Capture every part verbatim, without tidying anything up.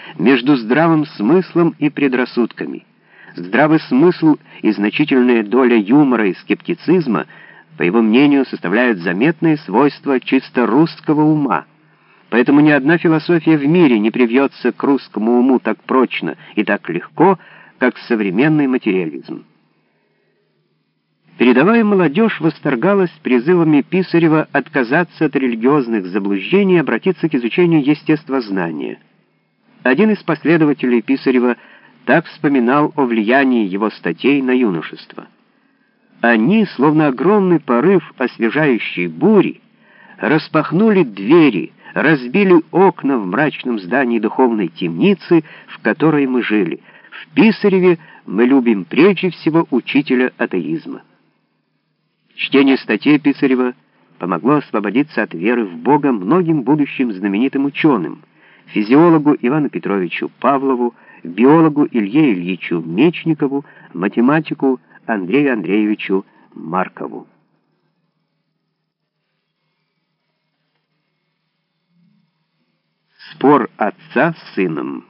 между здравым смыслом и предрассудками. Здравый смысл и значительная доля юмора и скептицизма, по его мнению, составляют заметные свойства чисто русского ума. Поэтому ни одна философия в мире не привьется к русскому уму так прочно и так легко, как современный материализм. Передовая молодежь восторгалась призывами Писарева отказаться от религиозных заблуждений и обратиться к изучению естествознания. Один из последователей Писарева так вспоминал о влиянии его статей на юношество. Они, словно огромный порыв освежающей бури, распахнули двери, разбили окна в мрачном здании духовной темницы, в которой мы жили. В Писареве мы любим прежде всего учителя атеизма. Чтение статей Писарева помогло освободиться от веры в Бога многим будущим знаменитым ученым: физиологу Ивану Петровичу Павлову, биологу Илье Ильичу Мечникову, математику Андрею Андреевичу Маркову. Спор отца с сыном.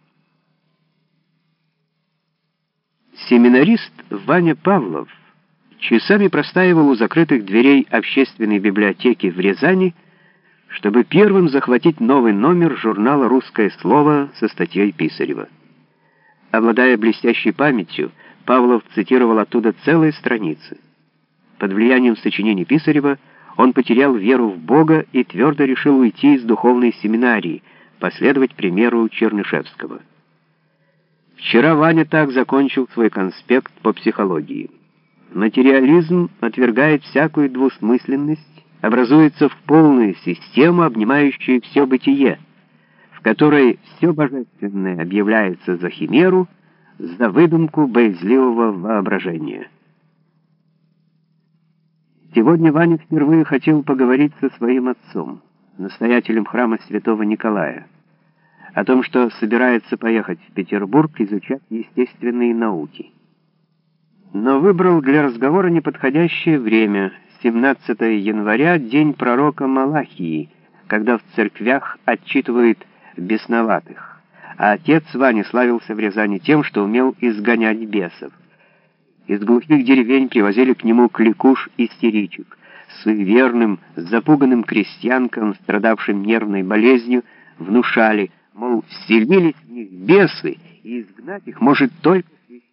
Семинарист Ваня Павлов часами простаивал у закрытых дверей общественной библиотеки в Рязани, чтобы первым захватить новый номер журнала «Русское слово» со статьей Писарева. Обладая блестящей памятью, Павлов цитировал оттуда целые страницы. Под влиянием сочинений Писарева он потерял веру в Бога и твердо решил уйти из духовной семинарии, последовать примеру Чернышевского. Вчера Ваня так закончил свой конспект по психологии. Материализм отвергает всякую двусмысленность, образуется в полную систему, обнимающую все бытие, в которой все божественное объявляется за химеру, за выдумку боязливого воображения. Сегодня Ваня впервые хотел поговорить со своим отцом, настоятелем храма святого Николая, о том, что собирается поехать в Петербург изучать естественные науки. Но выбрал для разговора неподходящее время, семнадцатое января, день пророка Малахии, когда в церквях отчитывают бесноватых, а отец Вани славился в Рязани тем, что умел изгонять бесов. Из глухих деревень привозили к нему кликуш-истеричек. Суеверным, запуганным крестьянкам, страдавшим нервной болезнью, внушали, мол, вселились в них бесы, и изгнать их может только священник.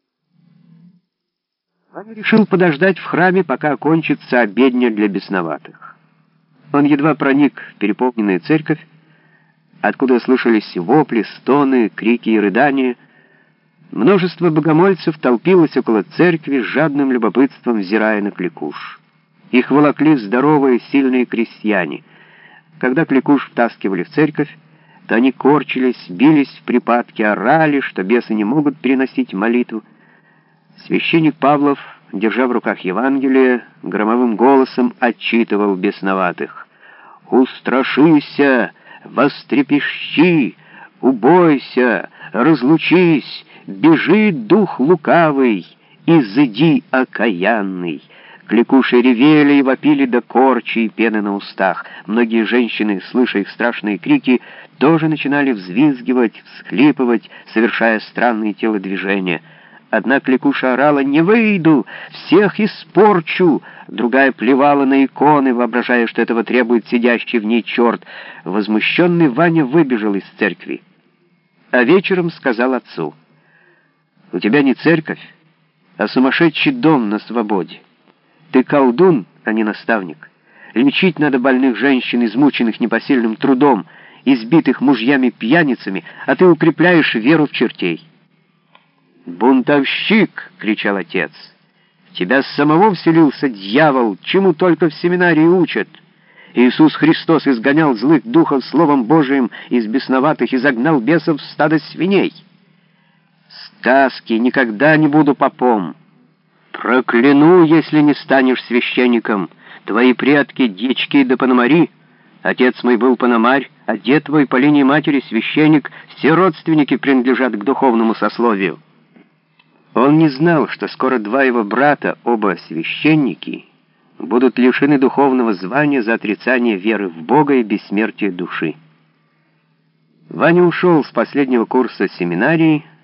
Ваня решил подождать в храме, пока окончится обедня для бесноватых. Он едва проник в переполненную церковь, откуда слышались вопли, стоны, крики и рыдания. Множество богомольцев толпилось около церкви с жадным любопытством, взирая на кликуш. Их волокли здоровые, сильные крестьяне. Когда кликуш втаскивали в церковь, то они корчились, бились в припадке, орали, что бесы не могут переносить молитву. Священник Павлов, держа в руках Евангелие, громовым голосом отчитывал бесноватых: «Устрашися, вострепещи, убойся, разлучись, бежи, дух лукавый, изыди, окаянный». Кликуши ревели и вопили до корчи и пены на устах. Многие женщины, слыша их страшные крики, тоже начинали взвизгивать, всхлипывать, совершая странные телодвижения. Одна кликуша орала: «Не выйду! Всех испорчу!» Другая плевала на иконы, воображая, что этого требует сидящий в ней черт. Возмущенный Ваня выбежал из церкви. А вечером сказал отцу: «У тебя не церковь, а сумасшедший дом на свободе. Ты колдун, а не наставник. Лечить надо больных женщин, измученных непосильным трудом, избитых мужьями-пьяницами, а ты укрепляешь веру в чертей». «Бунтовщик!» — кричал отец. «В тебя самого вселился дьявол, чему только в семинарии учат. Иисус Христос изгонял злых духов Словом Божиим из бесноватых и загнал бесов в стадо свиней». «Сказки! Никогда не буду попом! Прокляну, если не станешь священником! Твои предки — дьячки да пономари. Отец мой был пономарь, а дед твой по линии матери священник. Все родственники принадлежат к духовному сословию». Он не знал, что скоро два его брата, оба священники, будут лишены духовного звания за отрицание веры в Бога и бессмертие души. Ваня ушел с последнего курса семинарии,